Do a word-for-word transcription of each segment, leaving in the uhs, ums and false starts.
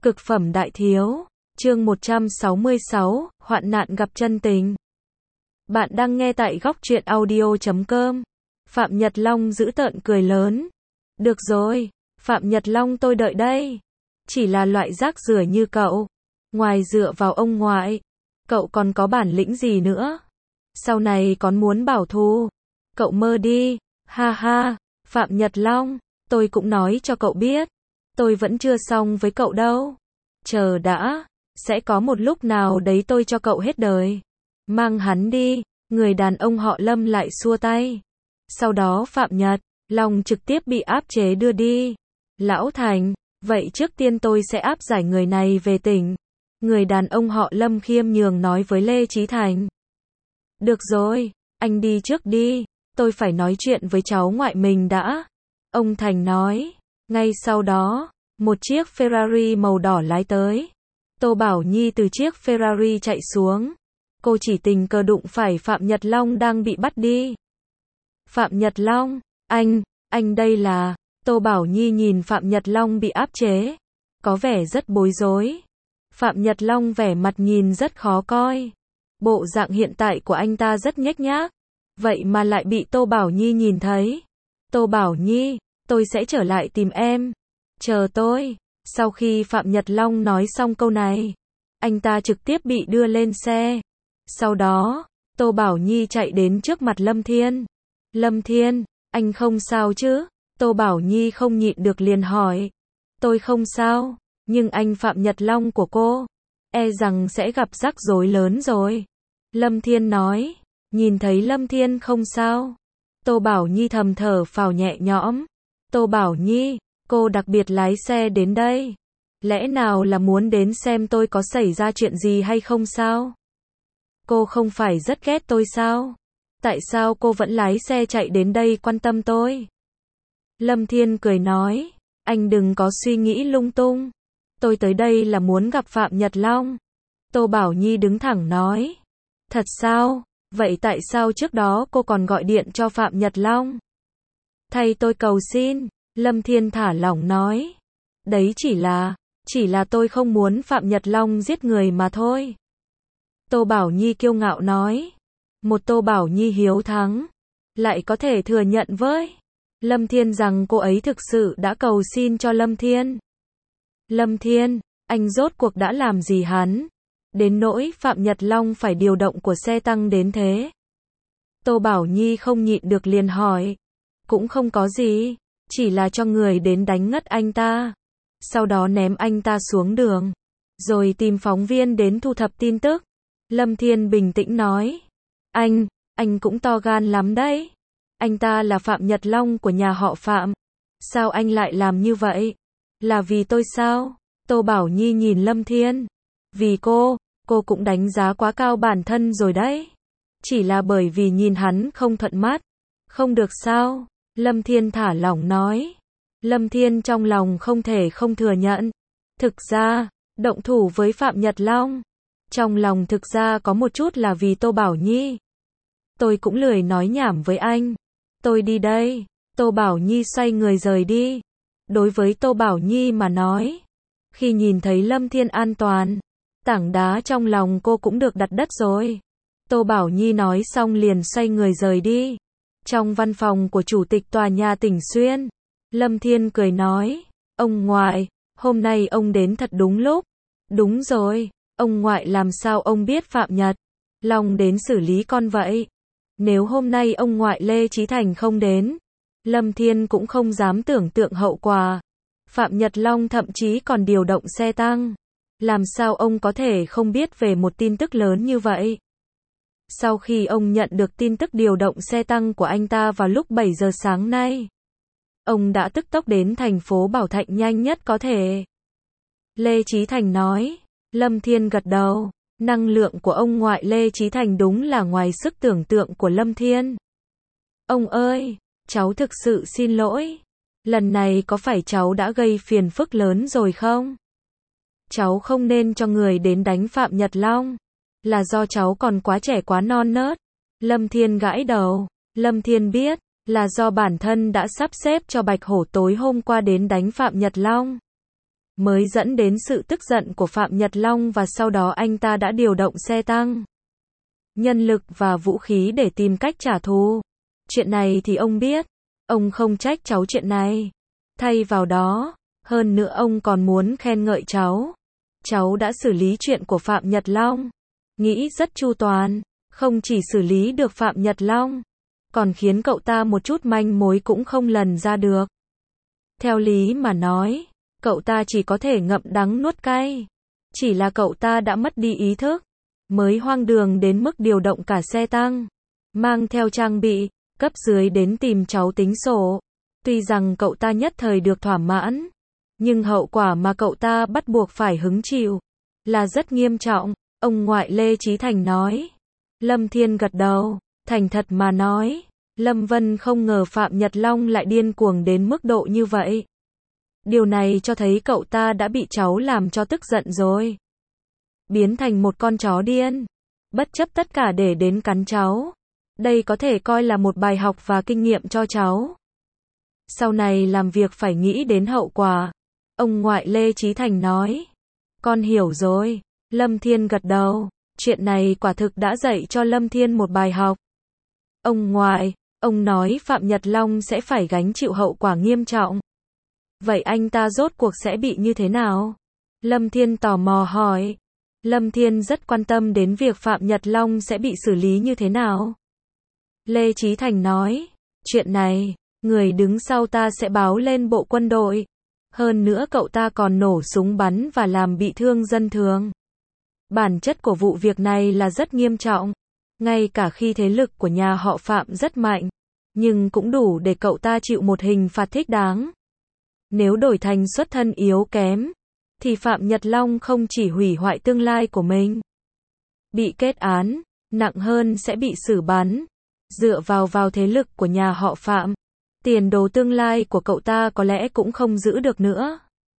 Cực phẩm đại thiếu, chương một trăm sáu mươi sáu, hoạn nạn gặp chân tình. Bạn đang nghe tại góc truyện audio chấm com. Phạm Nhật Long giữ tợn cười lớn. Được rồi, Phạm Nhật Long tôi đợi đây. Chỉ là loại rác rưởi như cậu. Ngoài dựa vào ông ngoại, cậu còn có bản lĩnh gì nữa? Sau này còn muốn bảo thù? Cậu mơ đi, ha ha, Phạm Nhật Long, tôi cũng nói cho cậu biết. Tôi vẫn chưa xong với cậu đâu. Chờ đã, sẽ có một lúc nào đấy tôi cho cậu hết đời. Mang hắn đi, người đàn ông họ Lâm lại xua tay. Sau đó Phạm Nhật Long trực tiếp bị áp chế đưa đi. Lão Thành, vậy trước tiên tôi sẽ áp giải người này về tỉnh. Người đàn ông họ Lâm khiêm nhường nói với Lê Chí Thành. Được rồi, anh đi trước đi, tôi phải nói chuyện với cháu ngoại mình đã. Ông Thành nói. Ngay sau đó, một chiếc Ferrari màu đỏ lái tới. Tô Bảo Nhi từ chiếc Ferrari chạy xuống. Cô chỉ tình cờ đụng phải Phạm Nhật Long đang bị bắt đi. Phạm Nhật Long, anh, anh đây là... Tô Bảo Nhi nhìn Phạm Nhật Long bị áp chế. Có vẻ rất bối rối. Phạm Nhật Long vẻ mặt nhìn rất khó coi. Bộ dạng hiện tại của anh ta rất nhếch nhác. Vậy mà lại bị Tô Bảo Nhi nhìn thấy. Tô Bảo Nhi, tôi sẽ trở lại tìm em. Chờ tôi. Sau khi Phạm Nhật Long nói xong câu này, anh ta trực tiếp bị đưa lên xe. Sau đó, Tô Bảo Nhi chạy đến trước mặt Lâm Thiên. Lâm Thiên, anh không sao chứ? Tô Bảo Nhi không nhịn được liền hỏi. Tôi không sao, nhưng anh Phạm Nhật Long của cô, e rằng sẽ gặp rắc rối lớn rồi. Lâm Thiên nói. Nhìn thấy Lâm Thiên không sao, Tô Bảo Nhi thầm thở phào nhẹ nhõm. Tô Bảo Nhi, cô đặc biệt lái xe đến đây. Lẽ nào là muốn đến xem tôi có xảy ra chuyện gì hay không sao? Cô không phải rất ghét tôi sao? Tại sao cô vẫn lái xe chạy đến đây quan tâm tôi? Lâm Thiên cười nói, anh đừng có suy nghĩ lung tung. Tôi tới đây là muốn gặp Phạm Nhật Long. Tô Bảo Nhi đứng thẳng nói. Thật sao? Vậy tại sao trước đó cô còn gọi điện cho Phạm Nhật Long? Thay tôi cầu xin, Lâm Thiên thả lỏng nói. Đấy chỉ là, chỉ là tôi không muốn Phạm Nhật Long giết người mà thôi. Tô Bảo Nhi kiêu ngạo nói. Một Tô Bảo Nhi hiếu thắng, lại có thể thừa nhận với Lâm Thiên rằng cô ấy thực sự đã cầu xin cho Lâm Thiên. Lâm Thiên, anh rốt cuộc đã làm gì hắn? Đến nỗi Phạm Nhật Long phải điều động của xe tăng đến thế. Tô Bảo Nhi không nhịn được liền hỏi. Cũng không có gì, chỉ là cho người đến đánh ngất anh ta. Sau đó ném anh ta xuống đường. Rồi tìm phóng viên đến thu thập tin tức. Lâm Thiên bình tĩnh nói. Anh, anh cũng to gan lắm đấy. Anh ta là Phạm Nhật Long của nhà họ Phạm. Sao anh lại làm như vậy? Là vì tôi sao? Tô Bảo Nhi nhìn Lâm Thiên. Vì cô, cô cũng đánh giá quá cao bản thân rồi đấy. Chỉ là bởi vì nhìn hắn không thuận mắt. Không được sao? Lâm Thiên thả lỏng nói. Lâm Thiên trong lòng không thể không thừa nhận. Thực ra, động thủ với Phạm Nhật Long, trong lòng thực ra có một chút là vì Tô Bảo Nhi. Tôi cũng lười nói nhảm với anh. Tôi đi đây. Tô Bảo Nhi xoay người rời đi. Đối với Tô Bảo Nhi mà nói, khi nhìn thấy Lâm Thiên an toàn, tảng đá trong lòng cô cũng được đặt đất rồi. Tô Bảo Nhi nói xong liền xoay người rời đi. Trong văn phòng của chủ tịch tòa nhà Tỉnh Xuyên, Lâm Thiên cười nói, ông ngoại, hôm nay ông đến thật đúng lúc. Đúng rồi, ông ngoại làm sao ông biết Phạm Nhật Long đến xử lý con vậy? Nếu hôm nay ông ngoại Lê Chí Thành không đến, Lâm Thiên cũng không dám tưởng tượng hậu quả. Phạm Nhật Long thậm chí còn điều động xe tăng. Làm sao ông có thể không biết về một tin tức lớn như vậy? Sau khi ông nhận được tin tức điều động xe tăng của anh ta vào lúc bảy giờ sáng nay, ông đã tức tốc đến thành phố Bảo Thạnh nhanh nhất có thể. Lê Chí Thành nói. Lâm Thiên gật đầu. Năng lượng của ông ngoại Lê Chí Thành đúng là ngoài sức tưởng tượng của Lâm Thiên. Ông ơi, cháu thực sự xin lỗi. Lần này có phải cháu đã gây phiền phức lớn rồi không? Cháu không nên cho người đến đánh Phạm Nhật Long. Là do cháu còn quá trẻ quá non nớt. Lâm Thiên gãi đầu. Lâm Thiên biết, là do bản thân đã sắp xếp cho Bạch Hổ tối hôm qua đến đánh Phạm Nhật Long. mới dẫn đến sự tức giận của Phạm Nhật Long và sau đó anh ta đã điều động xe tăng, nhân lực và vũ khí để tìm cách trả thù. Chuyện này thì ông biết, ông không trách cháu chuyện này. Thay vào đó, hơn nữa ông còn muốn khen ngợi cháu. Cháu đã xử lý chuyện của Phạm Nhật Long, nghĩ rất chu toàn, không chỉ xử lý được Phạm Nhật Long, còn khiến cậu ta một chút manh mối cũng không lần ra được. Theo lý mà nói, cậu ta chỉ có thể ngậm đắng nuốt cay. Chỉ là cậu ta đã mất đi ý thức, mới hoang đường đến mức điều động cả xe tăng, mang theo trang bị, cấp dưới đến tìm cháu tính sổ. Tuy rằng cậu ta nhất thời được thỏa mãn, nhưng hậu quả mà cậu ta bắt buộc phải hứng chịu là rất nghiêm trọng, ông ngoại Lê Chí Thành nói. Lâm Thiên gật đầu, thành thật mà nói, Lâm Vân không ngờ Phạm Nhật Long lại điên cuồng đến mức độ như vậy. Điều này cho thấy cậu ta đã bị cháu làm cho tức giận rồi. Biến thành một con chó điên, bất chấp tất cả để đến cắn cháu. Đây có thể coi là một bài học và kinh nghiệm cho cháu. Sau này làm việc phải nghĩ đến hậu quả. Ông ngoại Lê Chí Thành nói. Con hiểu rồi. Lâm Thiên gật đầu. Chuyện này quả thực đã dạy cho Lâm Thiên một bài học. Ông ngoại, ông nói Phạm Nhật Long sẽ phải gánh chịu hậu quả nghiêm trọng. Vậy anh ta rốt cuộc sẽ bị như thế nào? Lâm Thiên tò mò hỏi. Lâm Thiên rất quan tâm đến việc Phạm Nhật Long sẽ bị xử lý như thế nào. Lê Chí Thành nói. Chuyện này, người đứng sau ta sẽ báo lên bộ quân đội. Hơn nữa cậu ta còn nổ súng bắn và làm bị thương dân thường. Bản chất của vụ việc này là rất nghiêm trọng. Ngay cả khi thế lực của nhà họ Phạm rất mạnh, nhưng cũng đủ để cậu ta chịu một hình phạt thích đáng. Nếu đổi thành xuất thân yếu kém, thì Phạm Nhật Long không chỉ hủy hoại tương lai của mình, bị kết án, nặng hơn sẽ bị xử bắn. Dựa vào vào thế lực của nhà họ Phạm, tiền đồ tương lai của cậu ta có lẽ cũng không giữ được nữa.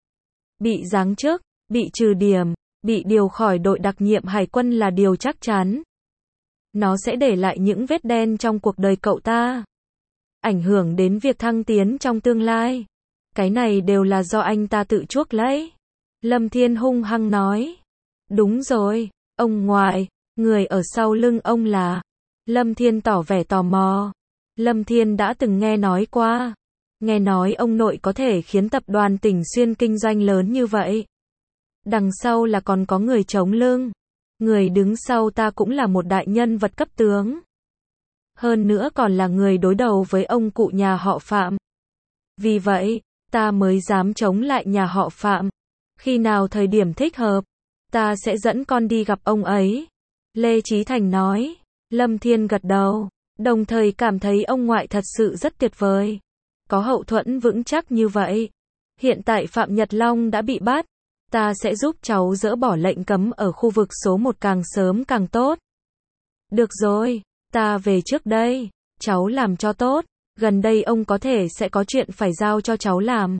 Bị giáng chức, bị trừ điểm, bị điều khỏi đội đặc nhiệm hải quân là điều chắc chắn. Nó sẽ để lại những vết đen trong cuộc đời cậu ta, ảnh hưởng đến việc thăng tiến trong tương lai. Cái này đều là do anh ta tự chuốc lấy. Lâm Thiên hung hăng nói. Đúng rồi, ông ngoại, người ở sau lưng ông là... Lâm Thiên tỏ vẻ tò mò. Lâm Thiên đã từng nghe nói qua. Nghe nói ông nội có thể khiến tập đoàn Tỉnh Xuyên kinh doanh lớn như vậy. Đằng sau là còn có người chống lưng. Người đứng sau ta cũng là một đại nhân vật cấp tướng. Hơn nữa còn là người đối đầu với ông cụ nhà họ Phạm. Vì vậy, ta mới dám chống lại nhà họ Phạm. Khi nào thời điểm thích hợp, ta sẽ dẫn con đi gặp ông ấy. Lê Chí Thành nói. Lâm Thiên gật đầu, đồng thời cảm thấy ông ngoại thật sự rất tuyệt vời. Có hậu thuẫn vững chắc như vậy. Hiện tại Phạm Nhật Long đã bị bắt. Ta sẽ giúp cháu dỡ bỏ lệnh cấm ở khu vực số một càng sớm càng tốt. Được rồi, ta về trước đây. Cháu làm cho tốt. Gần đây ông có thể sẽ có chuyện phải giao cho cháu làm.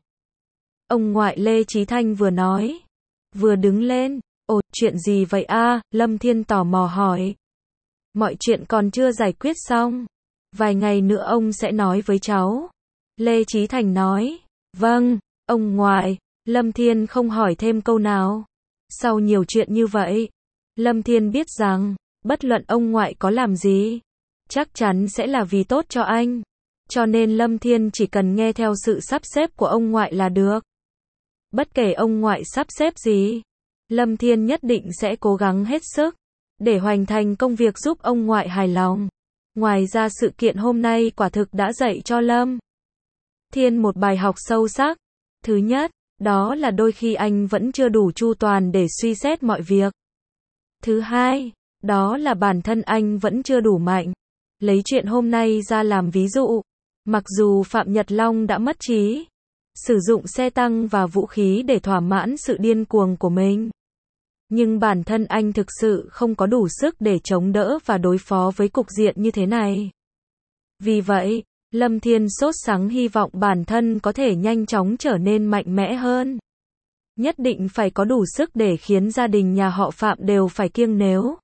Ông ngoại Lê Chí Thanh vừa nói, vừa đứng lên. Ồ, chuyện gì vậy a? Lâm Thiên tò mò hỏi. Mọi chuyện còn chưa giải quyết xong. Vài ngày nữa ông sẽ nói với cháu. Lê Chí Thành nói. Vâng, ông ngoại. Lâm Thiên không hỏi thêm câu nào. Sau nhiều chuyện như vậy, Lâm Thiên biết rằng, bất luận ông ngoại có làm gì, chắc chắn sẽ là vì tốt cho anh. Cho nên Lâm Thiên chỉ cần nghe theo sự sắp xếp của ông ngoại là được. Bất kể ông ngoại sắp xếp gì, Lâm Thiên nhất định sẽ cố gắng hết sức để hoàn thành công việc giúp ông ngoại hài lòng. Ngoài ra sự kiện hôm nay quả thực đã dạy cho Lâm Thiên một bài học sâu sắc. Thứ nhất, đó là đôi khi anh vẫn chưa đủ chu toàn để suy xét mọi việc. Thứ hai, đó là bản thân anh vẫn chưa đủ mạnh. Lấy chuyện hôm nay ra làm ví dụ, mặc dù Phạm Nhật Long đã mất trí, sử dụng xe tăng và vũ khí để thỏa mãn sự điên cuồng của mình, nhưng bản thân anh thực sự không có đủ sức để chống đỡ và đối phó với cục diện như thế này. Vì vậy, Lâm Thiên sốt sắng hy vọng bản thân có thể nhanh chóng trở nên mạnh mẽ hơn. Nhất định phải có đủ sức để khiến gia đình nhà họ Phạm đều phải kiêng nếu.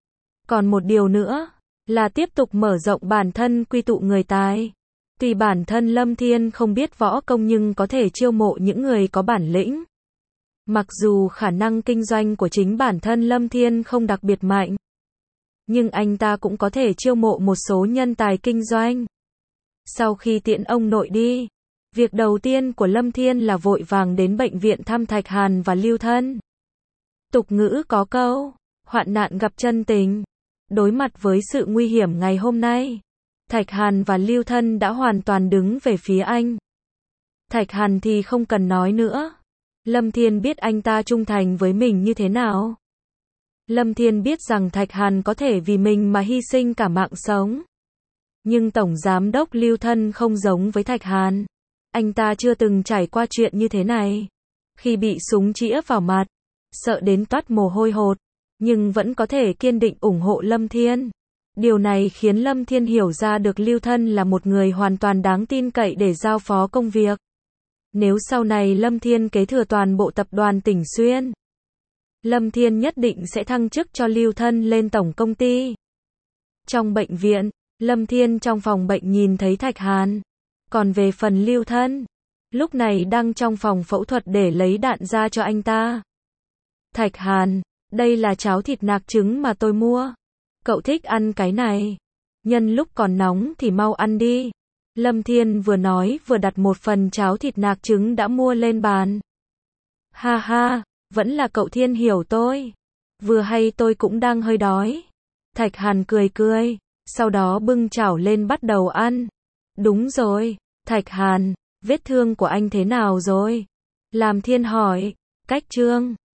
Còn một điều nữa, là tiếp tục mở rộng bản thân quy tụ người tài. Tuy bản thân Lâm Thiên không biết võ công nhưng có thể chiêu mộ những người có bản lĩnh. Mặc dù khả năng kinh doanh của chính bản thân Lâm Thiên không đặc biệt mạnh, nhưng anh ta cũng có thể chiêu mộ một số nhân tài kinh doanh. Sau khi tiễn ông nội đi, việc đầu tiên của Lâm Thiên là vội vàng đến bệnh viện thăm Thạch Hàn và Lưu Thân. Tục ngữ có câu, hoạn nạn gặp chân tình. Đối mặt với sự nguy hiểm ngày hôm nay, Thạch Hàn và Lưu Thân đã hoàn toàn đứng về phía anh. Thạch Hàn thì không cần nói nữa. Lâm Thiên biết anh ta trung thành với mình như thế nào. Lâm Thiên biết rằng Thạch Hàn có thể vì mình mà hy sinh cả mạng sống. Nhưng Tổng Giám đốc Lưu Thân không giống với Thạch Hàn. Anh ta chưa từng trải qua chuyện như thế này. Khi bị súng chĩa vào mặt, sợ đến toát mồ hôi hột, nhưng vẫn có thể kiên định ủng hộ Lâm Thiên. Điều này khiến Lâm Thiên hiểu ra được Lưu Thân là một người hoàn toàn đáng tin cậy để giao phó công việc. Nếu sau này Lâm Thiên kế thừa toàn bộ tập đoàn Tỉnh Xuyên, Lâm Thiên nhất định sẽ thăng chức cho Lưu Thân lên tổng công ty. Trong bệnh viện, Lâm Thiên trong phòng bệnh nhìn thấy Thạch Hàn. Còn về phần Lưu Thân, lúc này đang trong phòng phẫu thuật để lấy đạn ra cho anh ta. Thạch Hàn, đây là cháo thịt nạc trứng mà tôi mua. Cậu thích ăn cái này. Nhân lúc còn nóng thì mau ăn đi. Lâm Thiên vừa nói vừa đặt một phần cháo thịt nạc trứng đã mua lên bàn. Ha ha, vẫn là cậu Thiên hiểu tôi. Vừa hay tôi cũng đang hơi đói. Thạch Hàn cười cười, sau đó bưng chảo lên bắt đầu ăn. Đúng rồi, Thạch Hàn, vết thương của anh thế nào rồi? Làm Thiên hỏi, cách Trương.